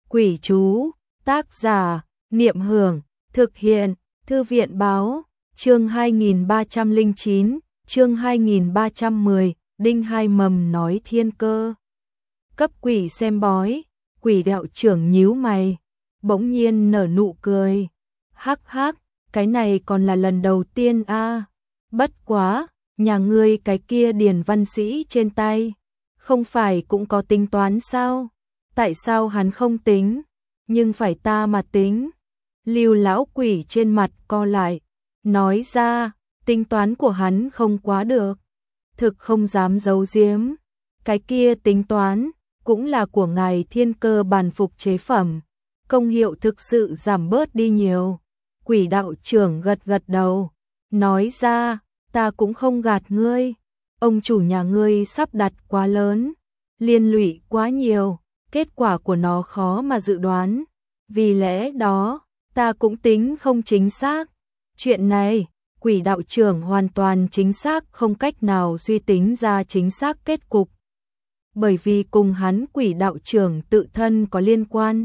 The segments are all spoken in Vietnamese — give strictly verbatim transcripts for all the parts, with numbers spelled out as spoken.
Quỷ chú, tác giả, Niệm Hưởng, thực hiện, Thư viện báo, chương hai nghìn ba trăm lẻ chín, chương hai nghìn ba trăm mười, Đinh Hai Mầm nói thiên cơ. Cấp quỷ xem bói, quỷ đạo trưởng nhíu mày, bỗng nhiên nở nụ cười. Hắc hắc, cái này còn là lần đầu tiên a. À. Bất quá, nhà ngươi cái kia điền văn sĩ trên tay, không phải cũng có tính toán sao? Tại sao hắn không tính, nhưng phải ta mà tính? Lưu lão quỷ trên mặt co lại, nói ra, tính toán của hắn không quá được. Thực không dám giấu giếm, cái kia tính toán cũng là của ngài thiên cơ bàn phục chế phẩm, công hiệu thực sự giảm bớt đi nhiều. Quỷ đạo trưởng gật gật đầu, nói ra, ta cũng không gạt ngươi, ông chủ nhà ngươi sắp đặt quá lớn, liên lụy quá nhiều, kết quả của nó khó mà dự đoán, vì lẽ đó, ta cũng tính không chính xác. Chuyện này, quỷ đạo trưởng hoàn toàn chính xác không cách nào suy tính ra chính xác kết cục. Bởi vì cùng hắn quỷ đạo trưởng tự thân có liên quan.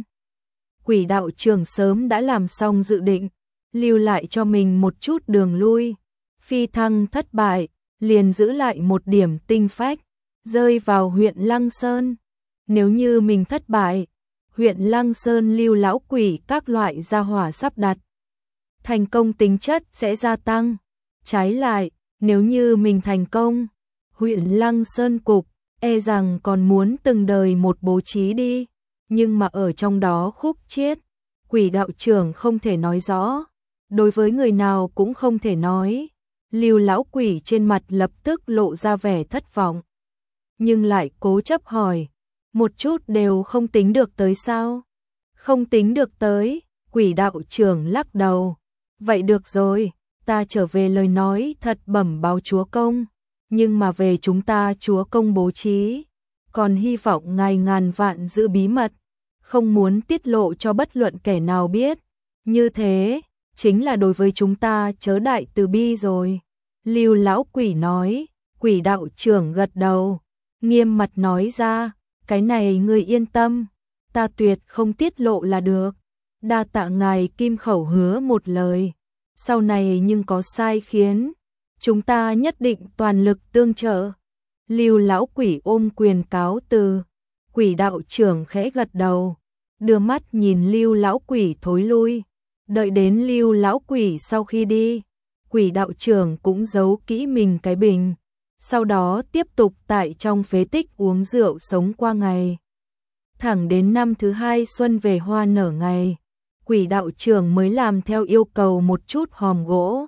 Quỷ đạo trưởng sớm đã làm xong dự định, lưu lại cho mình một chút đường lui. Phi thăng thất bại, liền giữ lại một điểm tinh phách, rơi vào huyện Lăng Sơn. Nếu như mình thất bại, huyện Lăng Sơn lưu lão quỷ các loại gia hỏa sắp đặt, thành công tính chất sẽ gia tăng. Trái lại, nếu như mình thành công, huyện Lăng Sơn cục, e rằng còn muốn từng đời một bố trí đi, nhưng mà ở trong đó khúc chiết, quỷ đạo trưởng không thể nói rõ, đối với người nào cũng không thể nói. Lưu lão quỷ trên mặt lập tức lộ ra vẻ thất vọng, nhưng lại cố chấp hỏi, một chút đều không tính được tới sao? Không tính được tới, quỷ đạo trưởng lắc đầu. Vậy được rồi, ta trở về lời nói thật bẩm báo chúa công, nhưng mà về chúng ta chúa công bố trí, còn hy vọng ngài ngàn vạn giữ bí mật, không muốn tiết lộ cho bất luận kẻ nào biết, như thế, chính là đối với chúng ta chớ đại từ bi rồi. Lưu lão quỷ nói, quỷ đạo trưởng gật đầu, nghiêm mặt nói ra, cái này ngươi yên tâm, ta tuyệt không tiết lộ là được. Đa tạ ngài kim khẩu hứa một lời, sau này nhưng có sai khiến, chúng ta nhất định toàn lực tương trợ. Lưu lão quỷ ôm quyền cáo từ, quỷ đạo trưởng khẽ gật đầu, đưa mắt nhìn Lưu lão quỷ thối lui. Đợi đến Lưu lão quỷ sau khi đi, quỷ đạo trưởng cũng giấu kỹ mình cái bình, sau đó tiếp tục tại trong phế tích uống rượu sống qua ngày. Thẳng đến năm thứ hai xuân về hoa nở ngày, quỷ đạo trưởng mới làm theo yêu cầu một chút hòm gỗ,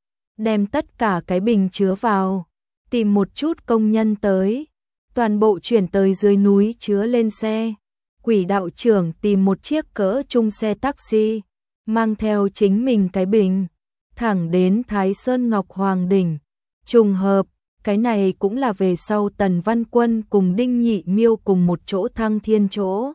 đem tất cả cái bình chứa vào, tìm một chút công nhân tới, toàn bộ chuyển tới dưới núi chứa lên xe. Quỷ đạo trưởng tìm một chiếc cỡ trung xe taxi, mang theo chính mình cái bình, thẳng đến Thái Sơn Ngọc Hoàng Đỉnh. Trùng hợp, cái này cũng là về sau Tần Văn Quân cùng Đinh Nhị Miêu cùng một chỗ thăng thiên chỗ.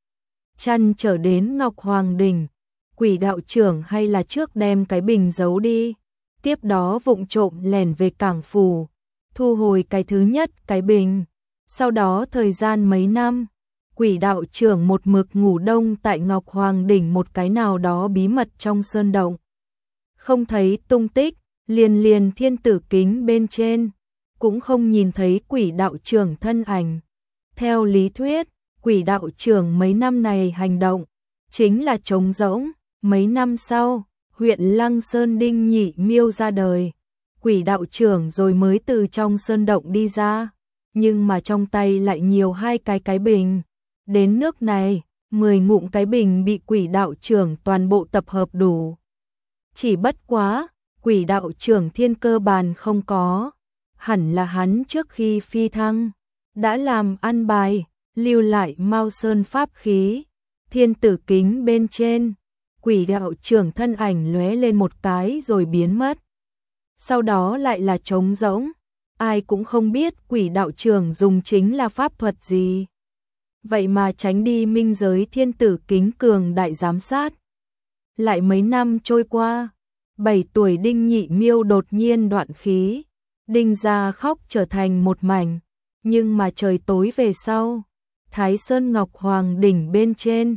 Chăn trở đến Ngọc Hoàng Đỉnh, quỷ đạo trưởng hay là trước đem cái bình giấu đi, tiếp đó vụng trộm lẻn về cảng phủ, thu hồi cái thứ nhất cái bình. Sau đó thời gian mấy năm, quỷ đạo trưởng một mực ngủ đông tại Ngọc Hoàng Đỉnh một cái nào đó bí mật trong sơn động. Không thấy tung tích, liền liền thiên tử kính bên trên, cũng không nhìn thấy quỷ đạo trưởng thân ảnh. Theo lý thuyết, quỷ đạo trưởng mấy năm này hành động, chính là trống rỗng. Mấy năm sau, huyện Lăng Sơn Đinh Nhị Miêu ra đời, quỷ đạo trưởng rồi mới từ trong sơn động đi ra, nhưng mà trong tay lại nhiều hai cái cái bình. Đến nước này, mười ngụm cái bình bị quỷ đạo trưởng toàn bộ tập hợp đủ. Chỉ bất quá, quỷ đạo trưởng thiên cơ bàn không có, hẳn là hắn trước khi phi thăng, đã làm ăn bài, lưu lại Mao Sơn pháp khí, thiên tử kính bên trên. Quỷ đạo trưởng thân ảnh lóe lên một cái rồi biến mất. Sau đó lại là trống rỗng, ai cũng không biết quỷ đạo trưởng dùng chính là pháp thuật gì. Vậy mà tránh đi minh giới thiên tử kính cường đại giám sát. Lại mấy năm trôi qua, bảy tuổi Đinh Nhị Miêu đột nhiên đoạn khí, Đinh gia khóc trở thành một mảnh, nhưng mà trời tối về sau, Thái Sơn Ngọc Hoàng Đỉnh bên trên,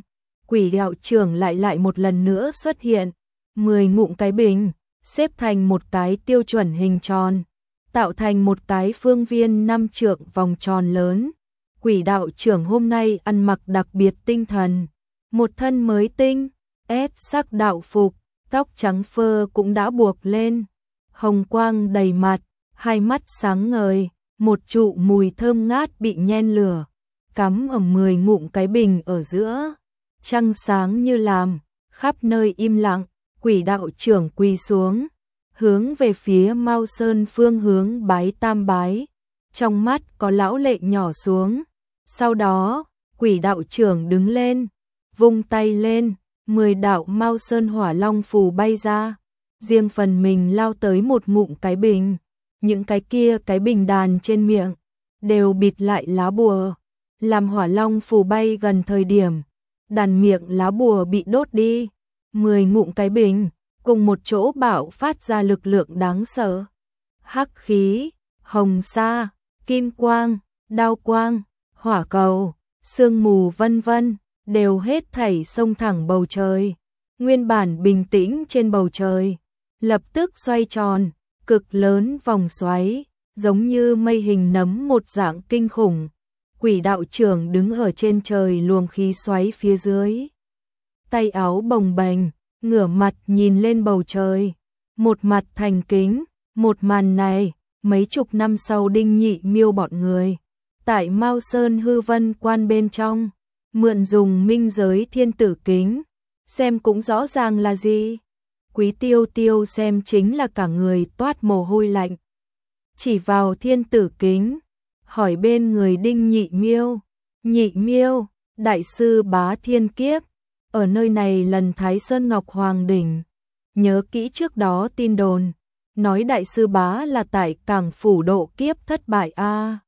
quỷ đạo trưởng lại lại một lần nữa xuất hiện, mười ngụm cái bình, xếp thành một cái tiêu chuẩn hình tròn, tạo thành một cái phương viên năm trượng vòng tròn lớn. Quỷ đạo trưởng hôm nay ăn mặc đặc biệt tinh thần, một thân mới tinh, ét sắc đạo phục, tóc trắng phơ cũng đã buộc lên, hồng quang đầy mặt, hai mắt sáng ngời, một trụ mùi thơm ngát bị nhen lửa, cắm ở mười ngụm cái bình ở giữa, trăng sáng như làm, khắp nơi im lặng. Quỷ đạo trưởng quỳ xuống, hướng về phía Mao Sơn phương hướng bái tam bái, trong mắt có lão lệ nhỏ xuống. Sau đó, quỷ đạo trưởng đứng lên, vung tay lên, mười đạo Mao Sơn hỏa long phù bay ra, riêng phần mình lao tới một ngụm cái bình, những cái kia cái bình đàn trên miệng, đều bịt lại lá bùa, làm hỏa long phù bay gần thời điểm, đàn miệng lá bùa bị đốt đi. Mười ngụm cái bình, cùng một chỗ bạo phát ra lực lượng đáng sợ. Hắc khí, hồng sa, kim quang, đao quang, hỏa cầu, sương mù vân vân, đều hết thảy xông thẳng bầu trời. Nguyên bản bình tĩnh trên bầu trời, lập tức xoay tròn, cực lớn vòng xoáy, giống như mây hình nấm một dạng kinh khủng. Quỷ đạo trưởng đứng ở trên trời luồng khí xoáy phía dưới, tay áo bồng bềnh, ngửa mặt nhìn lên bầu trời, một mặt thành kính. Một màn này, mấy chục năm sau Đinh Nhị Miêu bọn người, tại Mao Sơn hư vân quan bên trong, mượn dùng minh giới thiên tử kính, xem cũng rõ ràng là gì. Quý Tiêu Tiêu xem chính là cả người toát mồ hôi lạnh, chỉ vào thiên tử kính, hỏi bên người Đinh Nhị Miêu, Nhị Miêu, đại sư bá thiên kiếp, ở nơi này lần Thái Sơn Ngọc Hoàng Đỉnh, nhớ kỹ trước đó tin đồn, nói đại sư bá là tại Cảng Phủ độ kiếp thất bại a. À.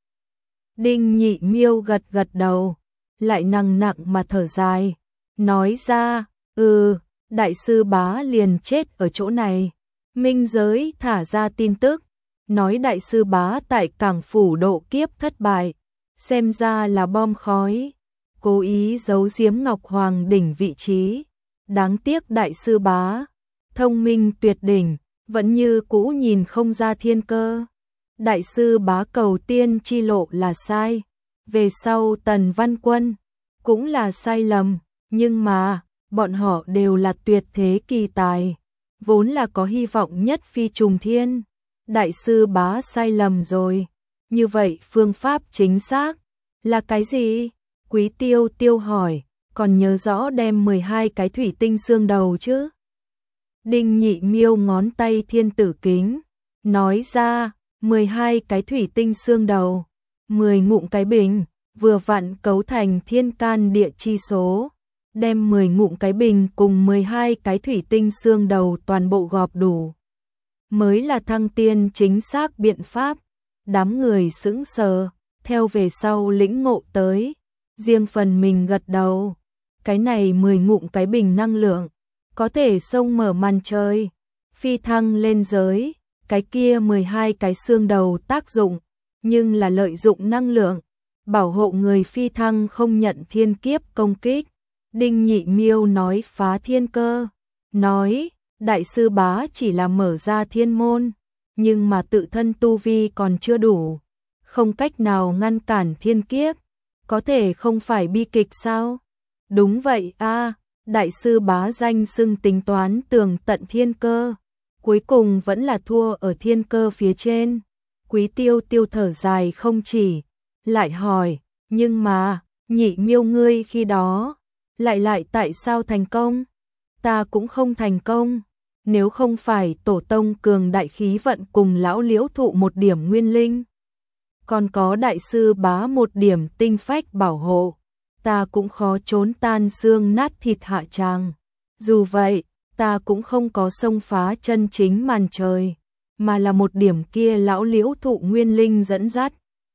Đinh Nhị Miêu gật gật đầu, lại nặng nặng mà thở dài, nói ra, ừ, đại sư bá liền chết ở chỗ này. Minh giới thả ra tin tức, nói đại sư bá tại Cảng Phủ độ kiếp thất bại, xem ra là bom khói, cố ý giấu giếm Ngọc Hoàng Đỉnh vị trí. Đáng tiếc đại sư bá, thông minh tuyệt đỉnh, vẫn như cũ nhìn không ra thiên cơ. Đại sư bá cầu tiên chi lộ là sai, về sau Tần Văn Quân cũng là sai lầm, nhưng mà bọn họ đều là tuyệt thế kỳ tài, vốn là có hy vọng nhất phi trùng thiên. Đại sư bá sai lầm rồi, như vậy phương pháp chính xác là cái gì? Quý Tiêu Tiêu hỏi, còn nhớ rõ đem mười hai cái thủy tinh xương đầu chứ? Đinh Nhị Miêu ngón tay thiên tử kính, nói ra, mười hai cái thủy tinh xương đầu, mười ngụm cái bình, vừa vặn cấu thành thiên can địa chi số, đem mười ngụm cái bình cùng mười hai cái thủy tinh xương đầu toàn bộ gọp đủ, mới là thăng tiên chính xác biện pháp. Đám người sững sờ, theo về sau lĩnh ngộ tới, riêng phần mình gật đầu. Cái này mười ngụm cái bình năng lượng, có thể xông mở màn trời, phi thăng lên giới. Cái kia mười hai cái xương đầu tác dụng, nhưng là lợi dụng năng lượng, bảo hộ người phi thăng không nhận thiên kiếp công kích. Đinh Nhị Miêu nói phá thiên cơ, nói, đại sư bá chỉ là mở ra thiên môn, nhưng mà tự thân tu vi còn chưa đủ, không cách nào ngăn cản thiên kiếp, có thể không phải bi kịch sao? Đúng vậy a, à, đại sư bá danh xưng tính toán tường tận thiên cơ, cuối cùng vẫn là thua ở thiên cơ phía trên. Quý Tiêu Tiêu thở dài không chỉ, lại hỏi, nhưng mà, Nhị Miêu ngươi khi đó, lại lại tại sao thành công? Ta cũng không thành công, nếu không phải tổ tông cường đại khí vận cùng lão Liễu thụ một điểm nguyên linh, còn có đại sư bá một điểm tinh phách bảo hộ, ta cũng khó trốn tan xương nát thịt hạ tràng. Dù vậy, ta cũng không có xông phá chân chính màn trời, mà là một điểm kia lão Liễu thụ nguyên linh dẫn dắt,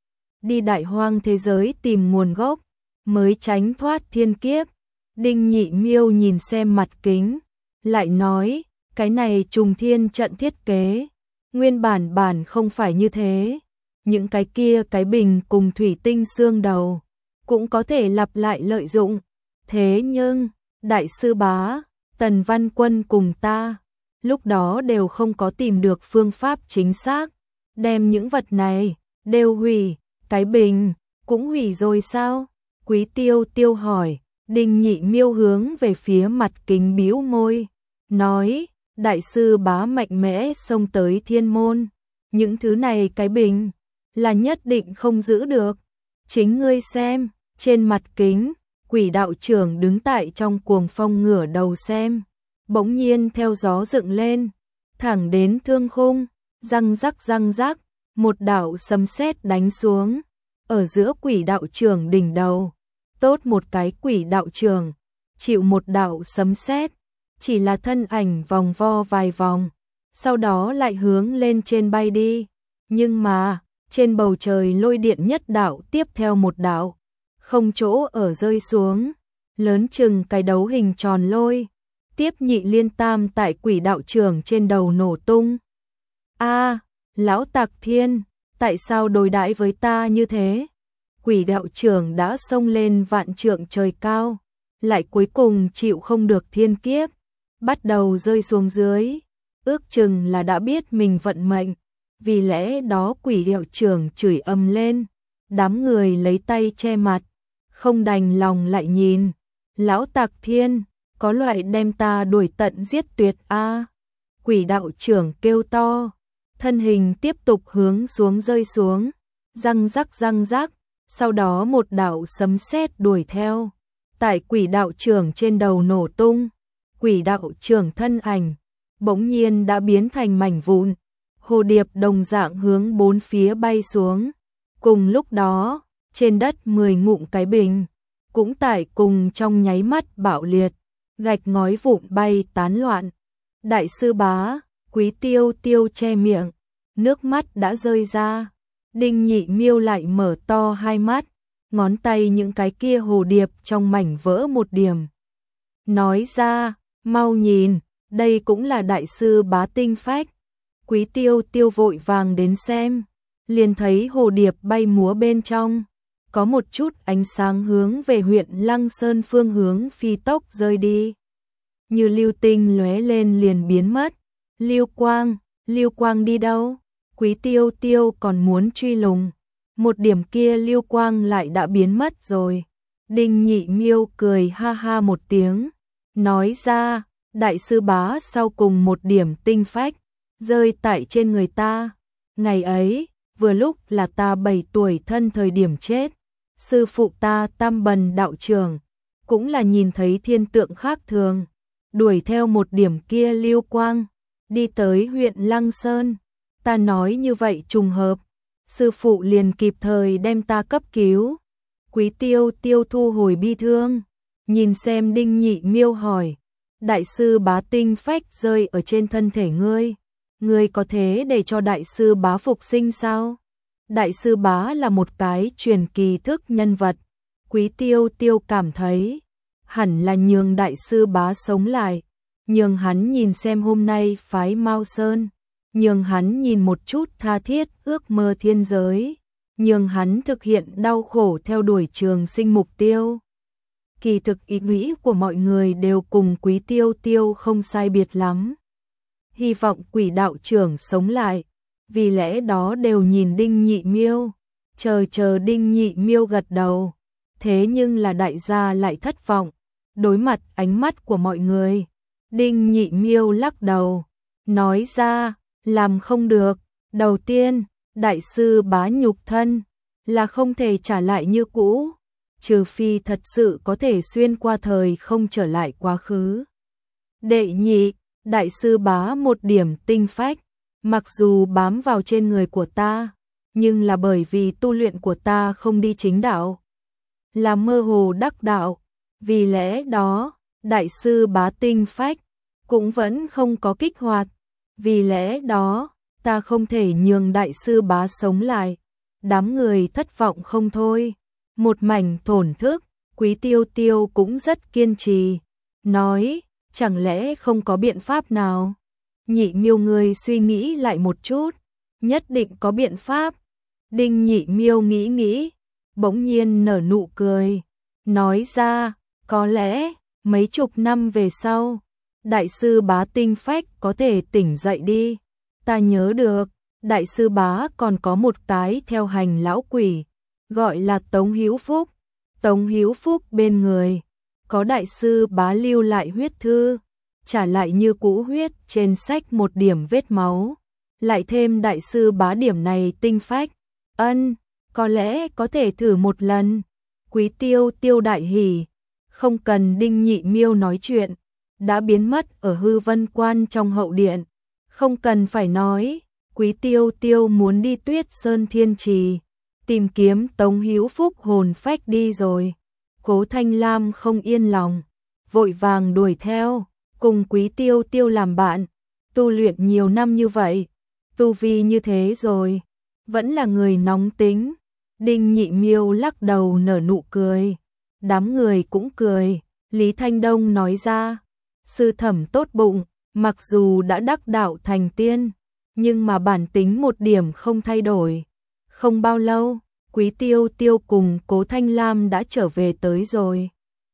đi đại hoang thế giới tìm nguồn gốc, mới tránh thoát thiên kiếp. Đinh Nhị Miêu nhìn xem mặt kính, lại nói, cái này trùng thiên trận thiết kế, nguyên bản bản không phải như thế, những cái kia cái bình cùng thủy tinh xương đầu, cũng có thể lặp lại lợi dụng, thế nhưng, đại sư bá, Tần Văn Quân cùng ta, lúc đó đều không có tìm được phương pháp chính xác, đem những vật này, đều hủy, cái bình, cũng hủy rồi sao? Quý Tiêu Tiêu hỏi, Đinh Nhị Miêu hướng về phía mặt kính bĩu môi, nói, đại sư bá mạnh mẽ xông tới thiên môn, những thứ này cái bình, là nhất định không giữ được, chính ngươi xem, trên mặt kính, Quỷ đạo trưởng đứng tại trong cuồng phong ngửa đầu xem, bỗng nhiên theo gió dựng lên, thẳng đến thương khung, răng rắc răng rắc, một đạo sấm sét đánh xuống, ở giữa quỷ đạo trưởng đỉnh đầu, tốt một cái quỷ đạo trưởng, chịu một đạo sấm sét, chỉ là thân ảnh vòng vo vài vòng, sau đó lại hướng lên trên bay đi, nhưng mà, trên bầu trời lôi điện nhất đạo tiếp theo một đạo, không chỗ ở rơi xuống, lớn chừng cái đấu hình tròn lôi, tiếp nhị liên tam tại quỷ đạo trưởng trên đầu nổ tung. A, lão Tạc Thiên, tại sao đối đãi với ta như thế? Quỷ đạo trưởng đã xông lên vạn trượng trời cao, lại cuối cùng chịu không được thiên kiếp, bắt đầu rơi xuống dưới, ước chừng là đã biết mình vận mệnh, vì lẽ đó quỷ đạo trưởng chửi ầm lên, đám người lấy tay che mặt, không đành lòng lại nhìn, lão Tạc Thiên, có loại đem ta đuổi tận giết tuyệt a. Quỷ đạo trưởng kêu to, thân hình tiếp tục hướng xuống rơi xuống, răng rắc răng rắc, sau đó một đạo sấm sét đuổi theo, tại quỷ đạo trưởng trên đầu nổ tung, quỷ đạo trưởng thân ảnh bỗng nhiên đã biến thành mảnh vụn, hồ điệp đồng dạng hướng bốn phía bay xuống. Cùng lúc đó, trên đất mười ngụm cái bình cũng tại cùng trong nháy mắt bạo liệt, gạch ngói vụn bay tán loạn. Đại sư bá, Quý Tiêu Tiêu che miệng, nước mắt đã rơi ra. Đinh Nhị Miêu lại mở to hai mắt, ngón tay những cái kia hồ điệp trong mảnh vỡ một điểm. Nói ra, mau nhìn, đây cũng là đại sư bá tinh phách. Quý Tiêu Tiêu vội vàng đến xem, liền thấy hồ điệp bay múa bên trong, có một chút ánh sáng hướng về huyện Lăng Sơn phương hướng phi tốc rơi đi. Như lưu tinh lóe lên liền biến mất. Lưu Quang, Lưu Quang đi đâu? Quý Tiêu Tiêu còn muốn truy lùng, một điểm kia Lưu Quang lại đã biến mất rồi. Đinh Nhị Miêu cười ha ha một tiếng, nói ra, đại sư bá sau cùng một điểm tinh phách rơi tại trên người ta. Ngày ấy, vừa lúc là ta bảy tuổi thân thời điểm chết, sư phụ ta Tam Bần đạo trưởng cũng là nhìn thấy thiên tượng khác thường, đuổi theo một điểm kia Lưu Quang, đi tới huyện Lăng Sơn. Ta nói như vậy trùng hợp, sư phụ liền kịp thời đem ta cấp cứu. Quý Tiêu Tiêu thu hồi bi thương, nhìn xem Đinh Nhị Miêu hỏi, đại sư bá tinh phách rơi ở trên thân thể ngươi, ngươi có thế để cho đại sư bá phục sinh sao? Đại sư bá là một cái truyền kỳ thức nhân vật, Quý Tiêu Tiêu cảm thấy hẳn là nhường đại sư bá sống lại, nhường hắn nhìn xem hôm nay phái Mao Sơn, nhường hắn nhìn một chút tha thiết ước mơ thiên giới, nhường hắn thực hiện đau khổ theo đuổi trường sinh mục tiêu. Kỳ thực ý nghĩ của mọi người đều cùng Quý Tiêu Tiêu không sai biệt lắm. Hy vọng quỷ đạo trưởng sống lại, vì lẽ đó đều nhìn Đinh Nhị Miêu, chờ chờ Đinh Nhị Miêu gật đầu. Thế nhưng là đại gia lại thất vọng, đối mặt ánh mắt của mọi người, Đinh Nhị Miêu lắc đầu, nói ra, làm không được. Đầu tiên, đại sư bá nhục thân là không thể trả lại như cũ, trừ phi thật sự có thể xuyên qua thời không trở lại quá khứ. Đệ nhị, đại sư bá một điểm tinh phách, mặc dù bám vào trên người của ta, nhưng là bởi vì tu luyện của ta không đi chính đạo, là mơ hồ đắc đạo, vì lẽ đó, đại sư bá tinh phách cũng vẫn không có kích hoạt, vì lẽ đó, ta không thể nhường đại sư bá sống lại. Đám người thất vọng không thôi, một mảnh thổn thức. Quý Tiêu Tiêu cũng rất kiên trì, nói, chẳng lẽ không có biện pháp nào? Nhị Miêu người suy nghĩ lại một chút, nhất định có biện pháp. Đinh Nhị Miêu nghĩ nghĩ, bỗng nhiên nở nụ cười, nói ra, có lẽ, mấy chục năm về sau, đại sư bá tinh phách có thể tỉnh dậy đi. Ta nhớ được, đại sư bá còn có một cái theo hành lão quỷ, gọi là Tống Hữu Phúc. Tống Hữu Phúc bên người, có đại sư bá lưu lại huyết thư, trả lại như cũ huyết trên sách một điểm vết máu, lại thêm đại sư bá điểm này tinh phách. Ân, có lẽ có thể thử một lần. Quý Tiêu Tiêu đại hỉ, không cần Đinh Nhị Miêu nói chuyện, đã biến mất ở Hư Vân Quan trong hậu điện. Không cần phải nói, Quý Tiêu Tiêu muốn đi Tuyết Sơn Thiên Trì, tìm kiếm Tống Hữu Phúc hồn phách đi rồi. Cố Thanh Lam không yên lòng, vội vàng đuổi theo, cùng Quý Tiêu Tiêu làm bạn, tu luyện nhiều năm như vậy, tu vi như thế rồi, vẫn là người nóng tính. Đinh Nhị Miêu lắc đầu nở nụ cười, đám người cũng cười. Lý Thanh Đông nói ra, sư thẩm tốt bụng, mặc dù đã đắc đạo thành tiên, nhưng mà bản tính một điểm không thay đổi. Không bao lâu, Quý Tiêu Tiêu cùng Cố Thanh Lam đã trở về tới rồi.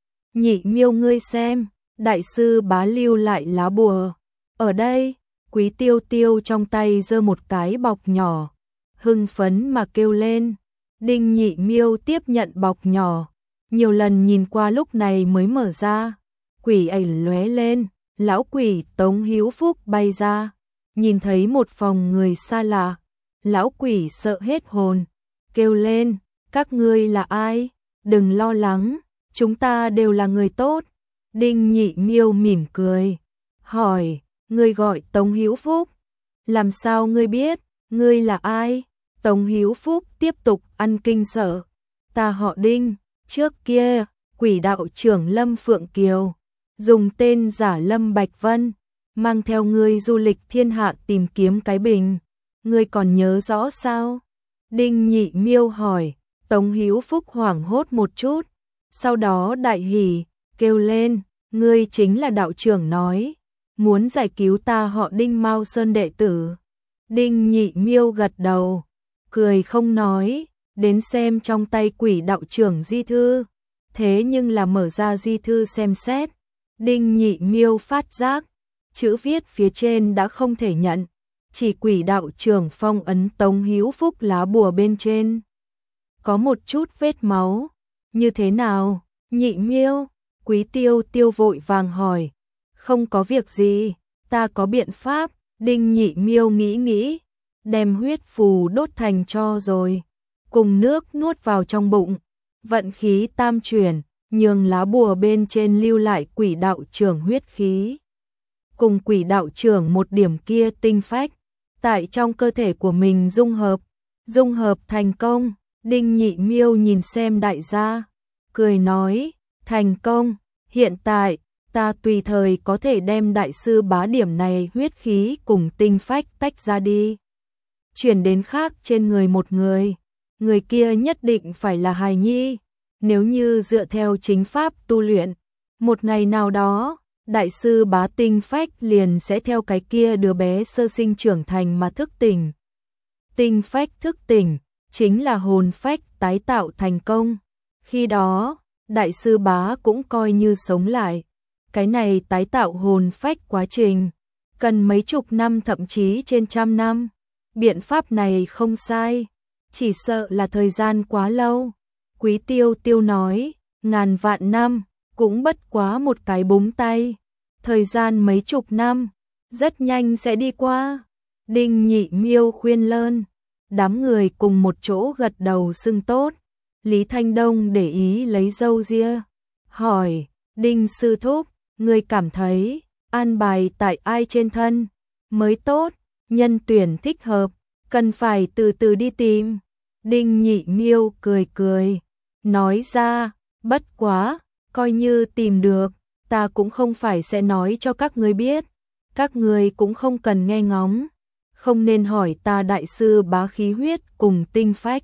Nhị Miêu ngươi xem, đại sư bá lưu lại lá bùa. Ở đây, Quý Tiêu Tiêu trong tay giơ một cái bọc nhỏ, hưng phấn mà kêu lên. Đinh Nhị Miêu tiếp nhận bọc nhỏ, nhiều lần nhìn qua lúc này mới mở ra. Quỷ ảnh lóe lên, lão quỷ Tống Hữu Phúc bay ra, nhìn thấy một phòng người xa lạ, lão quỷ sợ hết hồn, kêu lên, các ngươi là ai? Đừng lo lắng, chúng ta đều là người tốt. Đinh Nhị Miêu mỉm cười, hỏi, ngươi gọi Tống Hữu Phúc, làm sao ngươi biết, ngươi là ai? Tống Hữu Phúc tiếp tục ăn kinh sợ, ta họ Đinh, trước kia, quỷ đạo trưởng Lâm Phượng Kiều, dùng tên giả Lâm Bạch Vân, mang theo ngươi du lịch thiên hạ tìm kiếm cái bình, ngươi còn nhớ rõ sao? Đinh Nhị Miêu hỏi. Tống Hữu Phúc hoảng hốt một chút, sau đó đại hỉ, kêu lên, ngươi chính là đạo trưởng nói, muốn giải cứu ta họ Đinh Mao Sơn đệ tử. Đinh Nhị Miêu gật đầu, cười không nói, đến xem trong tay quỷ đạo trưởng di thư, thế nhưng là mở ra di thư xem xét. Đinh Nhị Miêu phát giác, chữ viết phía trên đã không thể nhận, chỉ quỷ đạo trưởng phong ấn Tống Hữu Phúc lá bùa bên trên có một chút vết máu. Như thế nào? Nhị Miêu, Quý Tiêu Tiêu vội vàng hỏi. Không có việc gì, ta có biện pháp. Đinh Nhị Miêu nghĩ nghĩ, đem huyết phù đốt thành tro rồi, cùng nước nuốt vào trong bụng, vận khí tam chuyển, nhường lá bùa bên trên lưu lại quỷ đạo trưởng huyết khí, cùng quỷ đạo trưởng một điểm kia tinh phách, tại trong cơ thể của mình dung hợp, dung hợp thành công. Đinh Nhị Miêu nhìn xem đại gia, cười nói, thành công, hiện tại, ta tùy thời có thể đem đại sư bá điểm này huyết khí cùng tinh phách tách ra đi, chuyển đến khác trên người một người, người kia nhất định phải là hài nhi, nếu như dựa theo chính pháp tu luyện, một ngày nào đó, đại sư bá tinh phách liền sẽ theo cái kia đứa bé sơ sinh trưởng thành mà thức tỉnh. Tinh phách thức tỉnh, chính là hồn phách tái tạo thành công. Khi đó, đại sư bá cũng coi như sống lại. Cái này tái tạo hồn phách quá trình, cần mấy chục năm thậm chí trên trăm năm. Biện pháp này không sai, chỉ sợ là thời gian quá lâu. Quý Tiêu Tiêu nói, ngàn vạn năm, cũng bất quá một cái búng tay. Thời gian mấy chục năm, rất nhanh sẽ đi qua. Đinh Nhị Miêu khuyên lơn. Đám người cùng một chỗ gật đầu xưng tốt. Lý Thanh Đông để ý lấy râu ria, hỏi, Đinh sư thúc, người cảm thấy, an bài tại ai trên thân, mới tốt, nhân tuyển thích hợp, cần phải từ từ đi tìm. Đinh Nhị Miêu cười cười, nói ra, bất quá, coi như tìm được, ta cũng không phải sẽ nói cho các người biết, các người cũng không cần nghe ngóng. Không nên hỏi ta đại sư bá khí huyết cùng tinh phách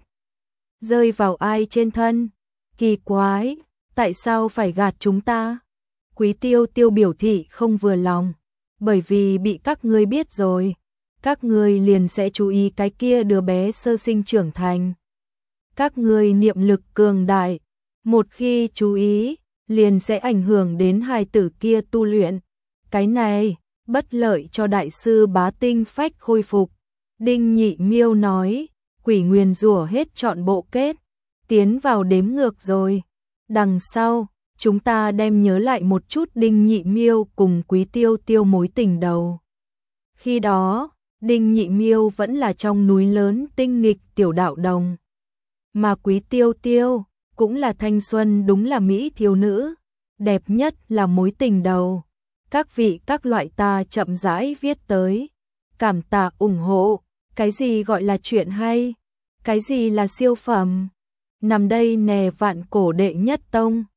rơi vào ai trên thân, kỳ quái, tại sao phải gạt chúng ta? Quý Tiêu Tiêu biểu thị không vừa lòng, bởi vì bị các ngươi biết rồi, các ngươi liền sẽ chú ý cái kia đứa bé sơ sinh trưởng thành. Các ngươi niệm lực cường đại, một khi chú ý, liền sẽ ảnh hưởng đến hài tử kia tu luyện. Cái này, bất lợi cho đại sư Bá Tinh Phách khôi phục. Đinh Nhị Miêu nói, quỷ nguyền rủa hết trọn bộ kết, tiến vào đếm ngược rồi. Đằng sau, chúng ta đem nhớ lại một chút Đinh Nhị Miêu cùng Quý Tiêu Tiêu mối tình đầu. Khi đó, Đinh Nhị Miêu vẫn là trong núi lớn tinh nghịch tiểu đạo đồng. Mà Quý Tiêu Tiêu cũng là thanh xuân, đúng là mỹ thiếu nữ, đẹp nhất là mối tình đầu. Các vị các loại ta chậm rãi viết tới. Cảm tạ ủng hộ, cái gì gọi là chuyện hay, cái gì là siêu phẩm. Nằm đây nè vạn cổ đệ nhất tông.